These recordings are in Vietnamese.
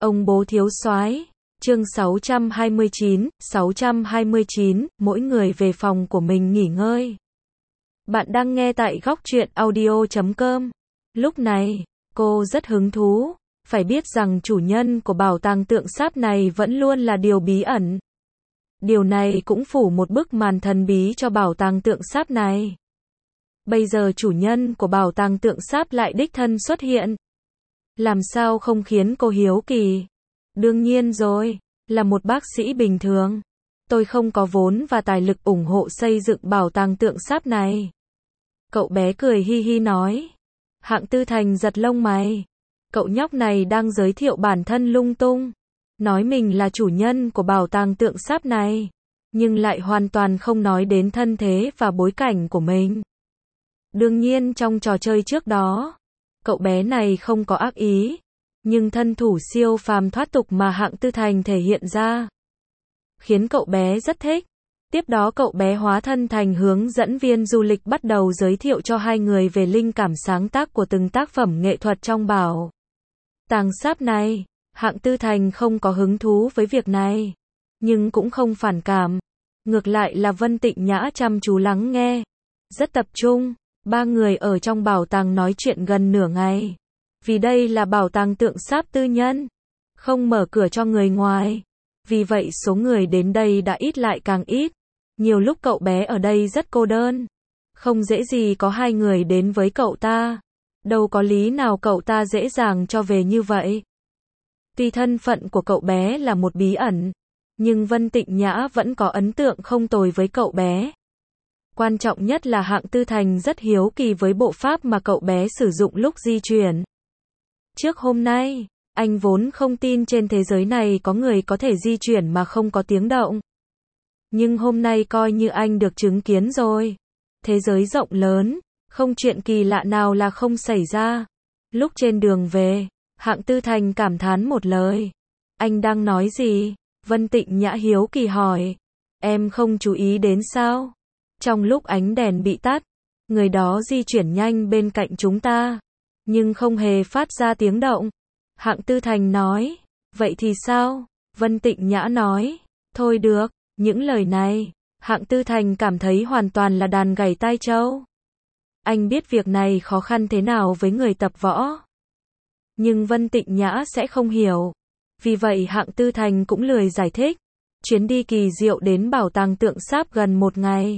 Ông bố thiếu soái. Chương 629, mỗi người về phòng của mình nghỉ ngơi. Bạn đang nghe tại góc truyện audio.com. Lúc này, cô rất hứng thú, phải biết rằng chủ nhân của bảo tàng tượng sáp này vẫn luôn là điều bí ẩn. Điều này cũng phủ một bức màn thần bí cho bảo tàng tượng sáp này. Bây giờ chủ nhân của bảo tàng tượng sáp lại đích thân xuất hiện. Làm sao không khiến cô hiếu kỳ? Đương nhiên rồi, là một bác sĩ bình thường. Tôi không có vốn và tài lực ủng hộ xây dựng bảo tàng tượng sáp này. Cậu bé cười hi hi nói. Hạng Tư Thành giật lông mày. Cậu nhóc này đang giới thiệu bản thân lung tung. Nói mình là chủ nhân của bảo tàng tượng sáp này. Nhưng lại hoàn toàn không nói đến thân thế và bối cảnh của mình. Đương nhiên trong trò chơi trước đó, cậu bé này không có ác ý. Nhưng thân thủ siêu phàm thoát tục mà Hạng Tư Thành thể hiện ra khiến cậu bé rất thích. Tiếp đó cậu bé hóa thân thành hướng dẫn viên du lịch bắt đầu giới thiệu cho hai người về linh cảm sáng tác của từng tác phẩm nghệ thuật trong bảo tàng sáp này. Hạng Tư Thành không có hứng thú với việc này, nhưng cũng không phản cảm. Ngược lại là Vân Tịnh Nhã chăm chú lắng nghe, rất tập trung. Ba người ở trong bảo tàng nói chuyện gần nửa ngày. Vì đây là bảo tàng tượng sáp tư nhân, không mở cửa cho người ngoài. Vì vậy số người đến đây đã ít lại càng ít. Nhiều lúc cậu bé ở đây rất cô đơn. Không dễ gì có hai người đến với cậu ta. Đâu có lý nào cậu ta dễ dàng cho về như vậy. Tuy thân phận của cậu bé là một bí ẩn, nhưng Vân Tịnh Nhã vẫn có ấn tượng không tồi với cậu bé. Quan trọng nhất là Hạng Tư Thành rất hiếu kỳ với bộ pháp mà cậu bé sử dụng lúc di chuyển. Trước hôm nay, anh vốn không tin trên thế giới này có người có thể di chuyển mà không có tiếng động. Nhưng hôm nay coi như anh được chứng kiến rồi. Thế giới rộng lớn, không chuyện kỳ lạ nào là không xảy ra. Lúc trên đường về, Hạng Tư Thành cảm thán một lời. Anh đang nói gì? Vân Tịnh Nhã hiếu kỳ hỏi. Em không chú ý đến sao? Trong lúc ánh đèn bị tắt, người đó di chuyển nhanh bên cạnh chúng ta, nhưng không hề phát ra tiếng động. Hạng Tư Thành nói. Vậy thì sao? Vân Tịnh Nhã nói. Thôi được. Những lời này, Hạng Tư Thành cảm thấy hoàn toàn là đàn gảy tai trâu. Anh biết việc này khó khăn thế nào với người tập võ. Nhưng Vân Tịnh Nhã sẽ không hiểu. Vì vậy Hạng Tư Thành cũng lười giải thích. Chuyến đi kỳ diệu đến bảo tàng tượng sáp gần một ngày.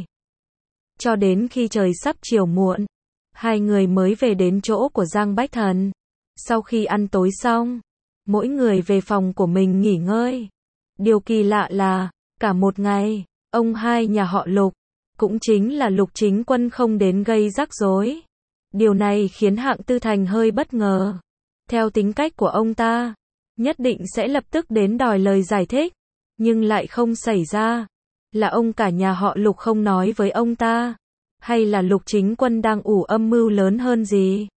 Cho đến khi trời sắp chiều muộn, hai người mới về đến chỗ của Giang Bách Thần. Sau khi ăn tối xong, mỗi người về phòng của mình nghỉ ngơi. Điều kỳ lạ là, cả một ngày, ông hai nhà họ Lục, cũng chính là Lục Chính Quân không đến gây rắc rối. Điều này khiến Hạng Tư Thành hơi bất ngờ. Theo tính cách của ông ta, nhất định sẽ lập tức đến đòi lời giải thích. Nhưng lại không xảy ra. Là ông cả nhà họ Lục không nói với ông ta? Hay là Lục Chính Quân đang ủ âm mưu lớn hơn gì?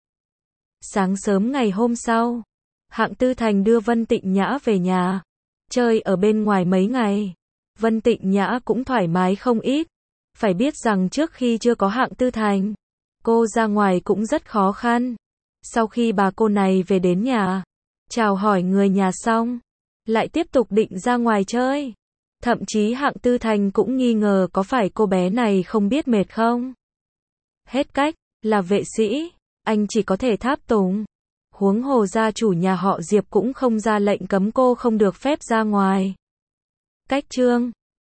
Sáng sớm ngày hôm sau, Hạng Tư Thành đưa Vân Tịnh Nhã về nhà. Chơi ở bên ngoài mấy ngày. Vân Tịnh Nhã cũng thoải mái không ít. Phải biết rằng trước khi chưa có Hạng Tư Thành, cô ra ngoài cũng rất khó khăn. Sau khi bà cô này về đến nhà, chào hỏi người nhà xong, lại tiếp tục định ra ngoài chơi. Thậm chí Hạng Tư Thành cũng nghi ngờ có phải cô bé này không biết mệt không. Hết cách, là vệ sĩ, anh chỉ có thể tháp tùng. Huống hồ gia chủ nhà họ Diệp cũng không ra lệnh cấm cô không được phép ra ngoài. Cách chương